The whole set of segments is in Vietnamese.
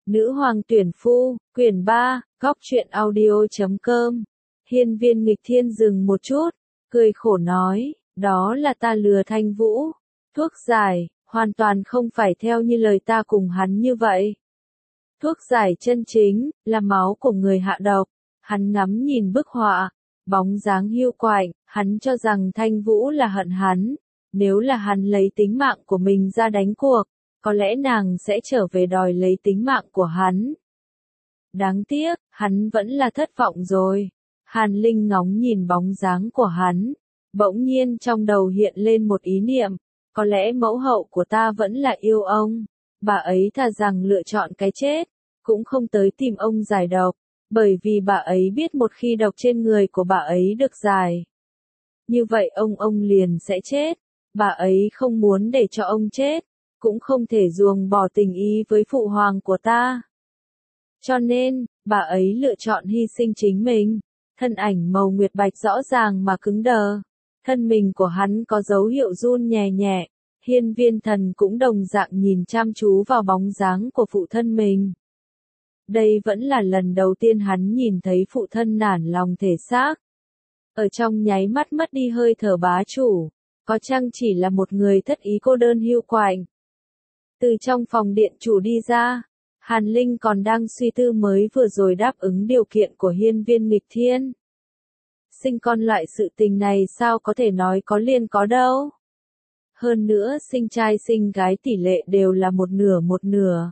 Nữ hoàng tuyển phu, quyển 3, góc truyện audio.com. Hiên viên nghịch thiên dừng một chút, cười khổ nói, đó là ta lừa Thanh Vũ. Thuốc giải, hoàn toàn không phải theo như lời ta cùng hắn như vậy. Thuốc giải chân chính, là máu của người hạ độc. Hắn ngắm nhìn bức họa, bóng dáng hiu quạnh, hắn cho rằng Thanh Vũ là hận hắn. Nếu là hắn lấy tính mạng của mình ra đánh cuộc, có lẽ nàng sẽ trở về đòi lấy tính mạng của hắn. Đáng tiếc, hắn vẫn là thất vọng rồi. Hàn Linh ngóng nhìn bóng dáng của hắn, bỗng nhiên trong đầu hiện lên một ý niệm, có lẽ mẫu hậu của ta vẫn là yêu ông, bà ấy thà rằng lựa chọn cái chết, cũng không tới tìm ông giải độc, bởi vì bà ấy biết một khi độc trên người của bà ấy được giải, như vậy ông liền sẽ chết, bà ấy không muốn để cho ông chết, cũng không thể ruồng bỏ tình ý với phụ hoàng của ta. Cho nên, bà ấy lựa chọn hy sinh chính mình. Thân ảnh màu nguyệt bạch rõ ràng mà cứng đờ. Thân mình của hắn có dấu hiệu run nhẹ nhẹ. Hiên viên thần cũng đồng dạng nhìn chăm chú vào bóng dáng của phụ thân mình. Đây vẫn là lần đầu tiên hắn nhìn thấy phụ thân nản lòng thể xác. Ở trong nháy mắt mất đi hơi thở bá chủ, có chăng chỉ là một người thất ý cô đơn hiu quạnh. Từ trong phòng điện chủ đi ra, Hàn Linh còn đang suy tư mới vừa rồi đáp ứng điều kiện của hiên viên nghịch thiên. Sinh con loại sự tình này sao có thể nói có liền có đâu. Hơn nữa sinh trai sinh gái tỷ lệ đều là một nửa.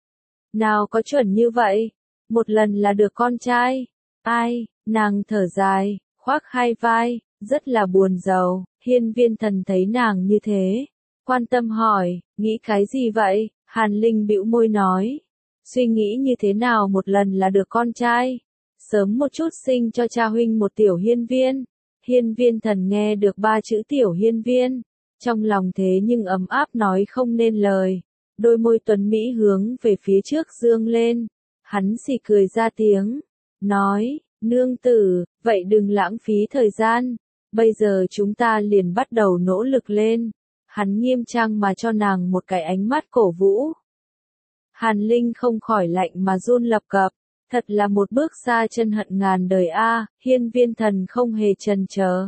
Nào có chuẩn như vậy, một lần là được con trai. Ai, nàng thở dài, khoác hai vai, rất là buồn rầu. Hiên viên thần thấy nàng như thế, quan tâm hỏi, nghĩ cái gì vậy? Hàn Linh bĩu môi nói, suy nghĩ như thế nào một lần là được con trai, sớm một chút sinh cho cha huynh một tiểu hiên viên. Hiên viên thần nghe được 3 chữ tiểu hiên viên, trong lòng thế nhưng ấm áp nói không nên lời, đôi môi tuấn mỹ hướng về phía trước dương lên, hắn xì cười ra tiếng, nói, nương tử, vậy đừng lãng phí thời gian, bây giờ chúng ta liền bắt đầu nỗ lực lên. Hắn nghiêm trang mà cho nàng một cái ánh mắt cổ vũ. Hàn Linh không khỏi lạnh mà run lập cập, thật là một bước xa chân hận ngàn đời a. Hiên viên thần không hề chần chờ,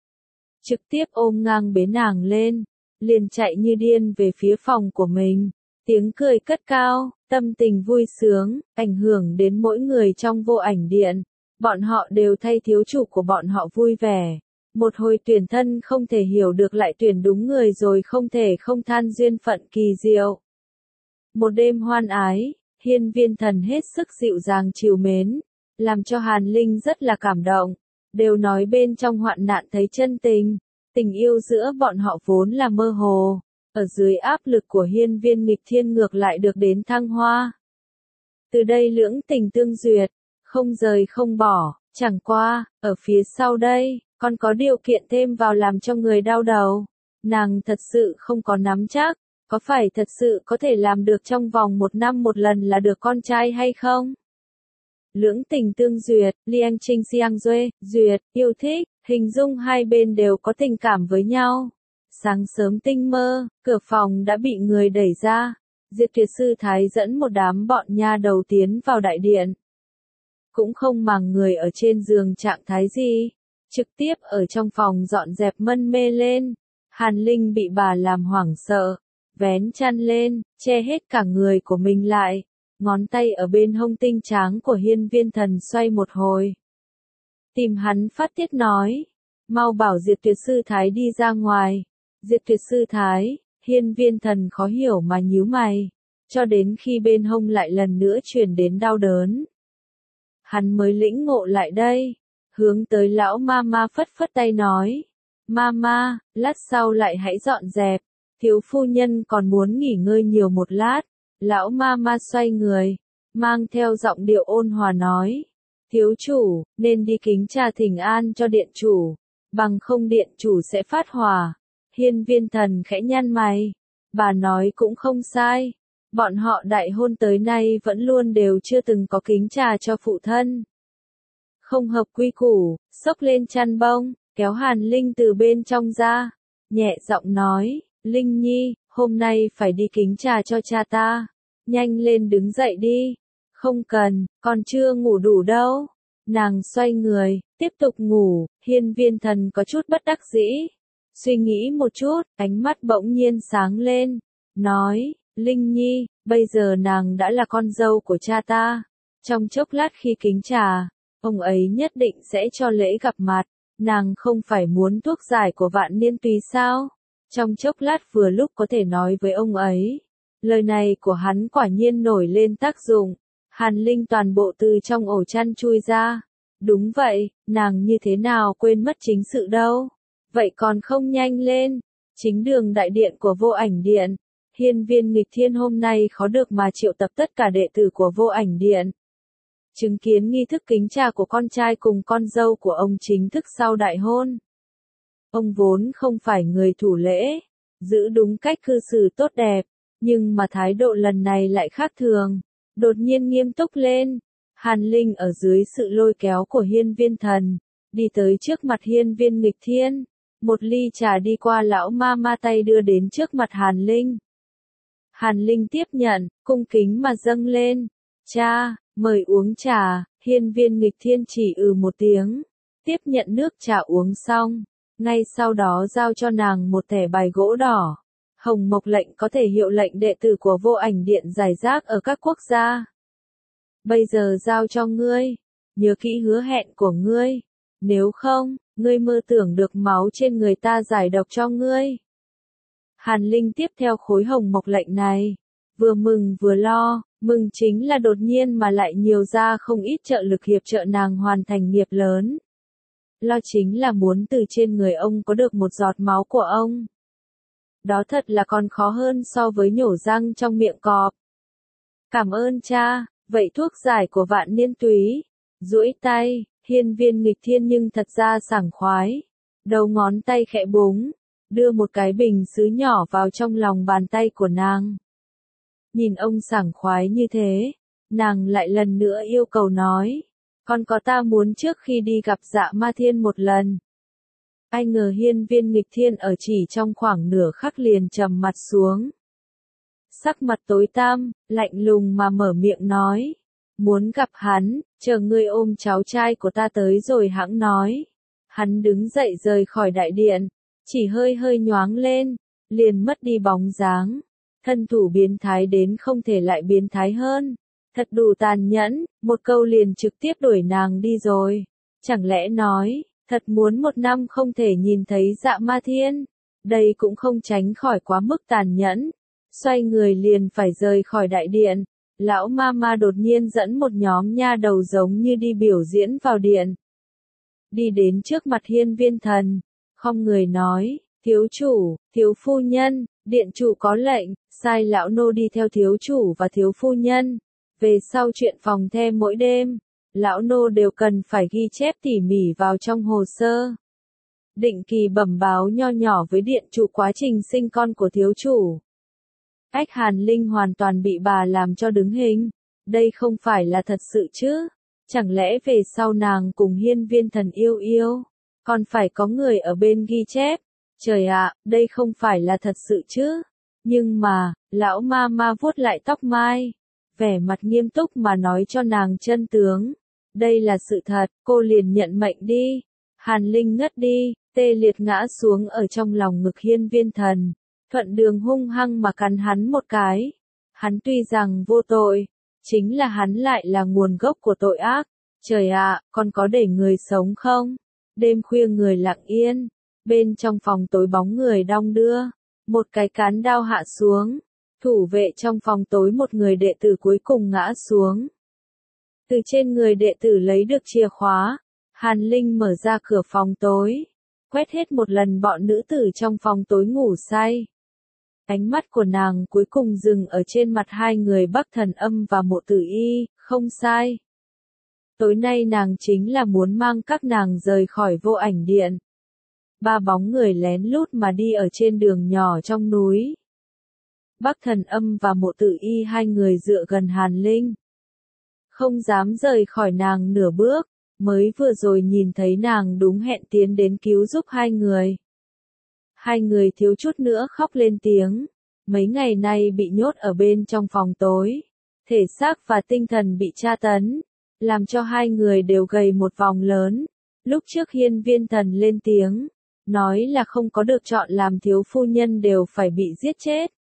trực tiếp ôm ngang bế nàng lên, liền chạy như điên về phía phòng của mình, tiếng cười cất cao, tâm tình vui sướng, ảnh hưởng đến mỗi người trong vô ảnh điện, bọn họ đều thay thiếu chủ của bọn họ vui vẻ. Một hồi tuyển thân không thể hiểu được lại tuyển đúng người rồi không thể không than duyên phận kỳ diệu. Một đêm hoan ái, hiên viên thần hết sức dịu dàng trìu mến, làm cho Hàn Linh rất là cảm động, đều nói bên trong hoạn nạn thấy chân tình, tình yêu giữa bọn họ vốn là mơ hồ, ở dưới áp lực của hiên viên nghịch thiên ngược lại được đến thăng hoa. Từ đây lưỡng tình tương duyệt, không rời không bỏ, chẳng qua, ở phía sau đây, còn có điều kiện thêm vào làm cho người đau đầu. Nàng thật sự không có nắm chắc, có phải thật sự có thể làm được trong vòng 1 năm một lần là được con trai hay không? Lưỡng tình tương duyệt, Liang Trinh Xiang Duê, duyệt, yêu thích, hình dung hai bên đều có tình cảm với nhau. Sáng sớm tinh mơ, cửa phòng đã bị người đẩy ra. Diệt Tuyệt Sư Thái dẫn một đám bọn nha đầu tiến vào đại điện. Cũng không màng người ở trên giường trạng thái gì, trực tiếp ở trong phòng dọn dẹp mân mê lên. Hàn Linh bị bà làm hoảng sợ, vén chăn lên, che hết cả người của mình lại, ngón tay ở bên hông tinh tráng của hiên viên thần xoay một hồi. Tìm hắn phát tiết nói, mau bảo Diệt Tuyệt Sư Thái đi ra ngoài. Diệt Tuyệt Sư Thái, hiên viên thần khó hiểu mà nhíu mày, cho đến khi bên hông lại lần nữa truyền đến đau đớn. Hắn mới lĩnh ngộ lại đây, hướng tới lão ma phất phất tay nói, ma, lát sau lại hãy dọn dẹp, thiếu phu nhân còn muốn nghỉ ngơi nhiều một lát. Lão ma xoay người, mang theo giọng điệu ôn hòa nói, thiếu chủ, nên đi kính trà thỉnh an cho điện chủ, bằng không điện chủ sẽ phát hỏa. Hiên viên thần khẽ nhăn mày, bà nói cũng không sai, bọn họ đại hôn tới nay vẫn luôn đều chưa từng có kính trà cho phụ thân. Không hợp quy củ, xốc lên chăn bông, kéo Hàn Linh từ bên trong ra, nhẹ giọng nói, Linh Nhi, hôm nay phải đi kính trà cho cha ta. nhanh lên đứng dậy đi. Không cần, còn chưa ngủ đủ đâu. Nàng xoay người, tiếp tục ngủ, Hiên Viên Thần có chút bất đắc dĩ. Suy nghĩ một chút, ánh mắt bỗng nhiên sáng lên, nói, Linh Nhi, bây giờ nàng đã là con dâu của cha ta. Trong chốc lát khi kính trà, ông ấy nhất định sẽ cho lễ gặp mặt, nàng không phải muốn thuốc giải của Vạn Niên Túy sao? Trong chốc lát vừa lúc có thể nói với ông ấy. Lời này của hắn quả nhiên nổi lên tác dụng. Hàn Linh toàn bộ từ trong ổ chăn chui ra. Đúng vậy, nàng như thế nào quên mất chính sự đâu. Vậy còn không nhanh lên. Chính đường đại điện của Vô Ảnh Điện. Hiên Viên Nghịch Thiên hôm nay khó được mà triệu tập tất cả đệ tử của Vô Ảnh Điện. Chứng kiến nghi thức kính trà của con trai cùng con dâu của ông chính thức sau đại hôn. Ông vốn không phải người thủ lễ, giữ đúng cách cư xử tốt đẹp, nhưng mà thái độ lần này lại khác thường, đột nhiên nghiêm túc lên. Hàn Linh ở dưới sự lôi kéo của Hiên Viên Thần, đi tới trước mặt Hiên Viên Nghịch Thiên, một ly trà đi qua lão ma ma tay đưa đến trước mặt Hàn Linh. Hàn Linh tiếp nhận, cung kính mà dâng lên, cha, mời uống trà. Hiên Viên Nghịch Thiên chỉ một tiếng, tiếp nhận nước trà uống xong, ngay sau đó giao cho nàng một thẻ bài gỗ đỏ. Hồng Mộc lệnh có thể hiệu lệnh đệ tử của Vô Ảnh Điện rải rác ở các quốc gia. Bây giờ giao cho ngươi, nhớ kỹ hứa hẹn của ngươi, nếu không, ngươi mơ tưởng được máu trên người ta giải độc cho ngươi. Hàn Linh tiếp theo khối Hồng Mộc lệnh này, vừa mừng vừa lo, mừng chính là đột nhiên mà lại nhiều ra không ít trợ lực hiệp trợ nàng hoàn thành nghiệp lớn. Lo chính là muốn từ trên người ông có được một giọt máu của ông. Đó thật là còn khó hơn so với nhổ răng trong miệng cọp. Cảm ơn cha, vậy thuốc giải của Vạn Niên Túy. Duỗi tay, Hiên Viên Nghịch Thiên nhưng thật ra sảng khoái. Đầu ngón tay khẽ búng, đưa một cái bình sứ nhỏ vào trong lòng bàn tay của nàng. Nhìn ông sảng khoái như thế, nàng lại lần nữa yêu cầu nói, còn có ta muốn trước khi đi gặp Dạ Ma Thiên một lần. Ai ngờ Hiên Viên Nghịch Thiên ở chỉ trong khoảng nửa khắc liền trầm mặt xuống. Sắc mặt tối tăm, lạnh lùng mà mở miệng nói, muốn gặp hắn, chờ ngươi ôm cháu trai của ta tới rồi hẵng nói. Hắn đứng dậy rời khỏi đại điện, chỉ hơi hơi nhoáng lên, liền mất đi bóng dáng. Thân thủ biến thái đến không thể lại biến thái hơn. Thật đủ tàn nhẫn, một câu liền trực tiếp đuổi nàng đi rồi. Chẳng lẽ nói, thật muốn 1 năm không thể nhìn thấy Dạ Ma Thiên. Đây cũng không tránh khỏi quá mức tàn nhẫn. Xoay người liền phải rời khỏi đại điện. Lão ma ma đột nhiên dẫn một nhóm nha đầu giống như đi biểu diễn vào điện. Đi đến trước mặt Hiên Viên Thần, không người nói, thiếu chủ, thiếu phu nhân, điện chủ có lệnh, sai lão nô đi theo thiếu chủ và thiếu phu nhân. Về sau chuyện phòng the mỗi đêm, lão nô đều cần phải ghi chép tỉ mỉ vào trong hồ sơ. Định kỳ bẩm báo nho nhỏ với điện chủ quá trình sinh con của thiếu chủ. Ách Hàn Linh hoàn toàn bị bà làm cho đứng hình. Đây không phải là thật sự chứ? Chẳng lẽ về sau nàng cùng Hiên Viên Thần yêu, còn phải có người ở bên ghi chép? Trời ạ, đây không phải là thật sự chứ? Nhưng mà, lão ma ma vuốt lại tóc mai, vẻ mặt nghiêm túc mà nói cho nàng chân tướng. Đây là sự thật, cô liền nhận mệnh đi. Hàn Linh ngất đi, tê liệt ngã xuống ở trong lòng ngực Hiên Viên Thần. Thuận đường hung hăng mà cắn hắn một cái. Hắn tuy rằng vô tội, chính là hắn lại là nguồn gốc của tội ác. Trời ạ, còn có để người sống không? Đêm khuya người lặng yên, bên trong phòng tối bóng người đong đưa, một cái cán đao hạ xuống, thủ vệ trong phòng tối một người đệ tử cuối cùng ngã xuống. Từ trên người đệ tử lấy được chìa khóa, Hàn Linh mở ra cửa phòng tối, quét hết một lần bọn nữ tử trong phòng tối ngủ say. Ánh mắt của nàng cuối cùng dừng ở trên mặt hai người Bắc Thần Âm và Mộ Tử Y, không sai. Tối nay nàng chính là muốn mang các nàng rời khỏi Vô Ảnh Điện. 3 bóng người lén lút mà đi ở trên đường nhỏ trong núi. Bắc Thần Âm và Mộ Tử Y hai người dựa gần Hàn Linh. Không dám rời khỏi nàng nửa bước, mới vừa rồi nhìn thấy nàng đúng hẹn tiến đến cứu giúp hai người. Hai người thiếu chút nữa khóc lên tiếng. mấy ngày nay bị nhốt ở bên trong phòng tối, thể xác và tinh thần bị tra tấn, làm cho hai người đều gầy một vòng lớn. Lúc trước Hiên Viên Thần lên tiếng, nói là không có được chọn làm thiếu phu nhân đều phải bị giết chết.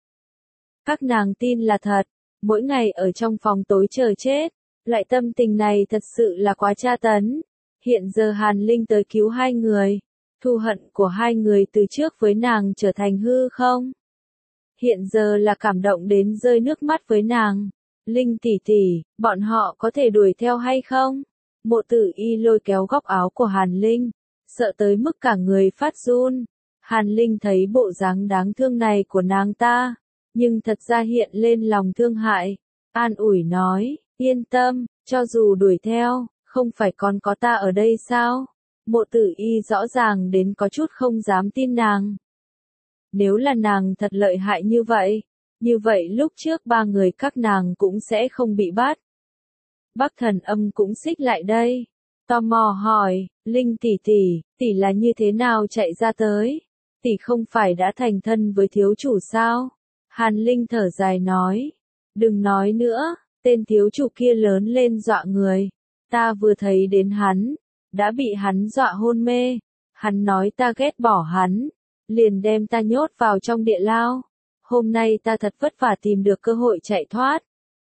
Các nàng tin là thật, mỗi ngày ở trong phòng tối chờ chết, loại tâm tình này thật sự là quá tra tấn. Hiện giờ Hàn Linh tới cứu hai người, thù hận của hai người từ trước với nàng trở thành hư không. Hiện giờ là cảm động đến rơi nước mắt với nàng. Linh tỷ tỷ, bọn họ có thể đuổi theo hay không? Mộ Tử Y lôi kéo góc áo của Hàn Linh, sợ tới mức cả người phát run. Hàn Linh thấy bộ dáng đáng thương này của nàng ta, nhưng thật ra hiện lên lòng thương hại, an ủi nói, yên tâm, cho dù đuổi theo, không phải còn có ta ở đây sao? Mộ Tử Y rõ ràng đến có chút không dám tin nàng. Nếu là nàng thật lợi hại như vậy lúc trước ba người các nàng cũng sẽ không bị bắt. Bắc Thần Âm cũng xích lại đây, tò mò hỏi, Linh tỷ tỷ là như thế nào chạy ra tới? Tỷ không phải đã thành thân với thiếu chủ sao? Hàn Linh thở dài nói, đừng nói nữa, tên thiếu chủ kia lớn lên dọa người. Ta vừa thấy đến hắn, đã bị hắn dọa hôn mê. Hắn nói ta ghét bỏ hắn, liền đem ta nhốt vào trong địa lao. Hôm nay ta thật vất vả tìm được cơ hội chạy thoát.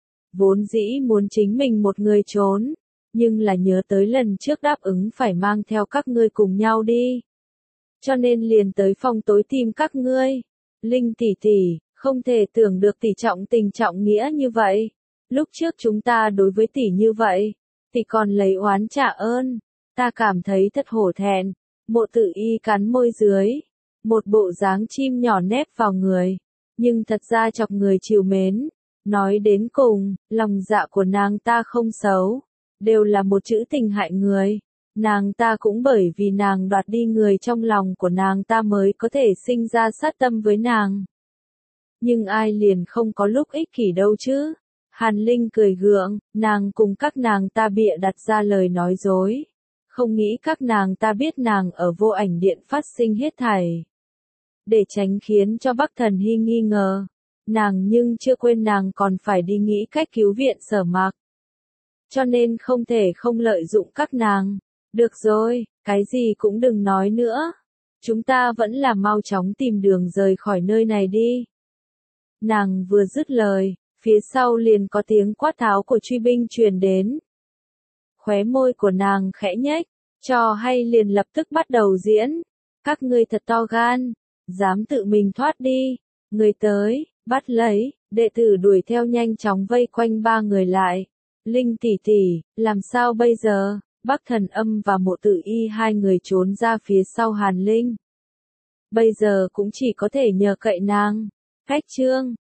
Vốn dĩ muốn chính mình một người trốn, nhưng là nhớ tới lần trước đáp ứng phải mang theo các ngươi cùng nhau đi. Cho nên liền tới phòng tối tìm các ngươi. Linh tỷ tỷ, không thể tưởng được tỷ trọng tình trọng nghĩa như vậy. Lúc trước chúng ta đối với tỷ như vậy, tỷ còn lấy oán trả ơn. Ta cảm thấy thật hổ thẹn. Mộ Tử Y cắn môi dưới, một bộ dáng chim nhỏ nép vào người, nhưng thật ra chọc người trìu mến. Nói đến cùng, lòng dạ của nàng ta không xấu, đều là một chữ tình hại người. Nàng ta cũng bởi vì nàng đoạt đi người trong lòng của nàng ta mới có thể sinh ra sát tâm với nàng. Nhưng ai liền không có lúc ích kỷ đâu chứ? Hàn Linh cười gượng, nàng cùng các nàng ta bịa đặt ra lời nói dối. Không nghĩ các nàng ta biết nàng ở Vô Ảnh Điện phát sinh hết thảy. Để tránh khiến cho Bắc Thần Hy nghi ngờ. Nàng nhưng chưa quên nàng còn phải đi nghĩ cách cứu viện Sở Mạc. Cho nên không thể không lợi dụng các nàng. Được rồi, cái gì cũng đừng nói nữa. Chúng ta vẫn là mau chóng tìm đường rời khỏi nơi này đi. Nàng vừa dứt lời, phía sau liền có tiếng quát tháo của truy binh truyền đến. Khóe môi của nàng khẽ nhếch, trò hay liền lập tức bắt đầu diễn. Các ngươi thật to gan, dám tự mình thoát đi. Người tới, bắt lấy, đệ tử đuổi theo nhanh chóng vây quanh ba người lại. Linh tỷ tỷ, làm sao bây giờ? Bắc Thần Âm và Mộ Tử Y hai người trốn ra phía sau Hàn Linh. Bây giờ cũng chỉ có thể nhờ cậy nàng. Khách trương,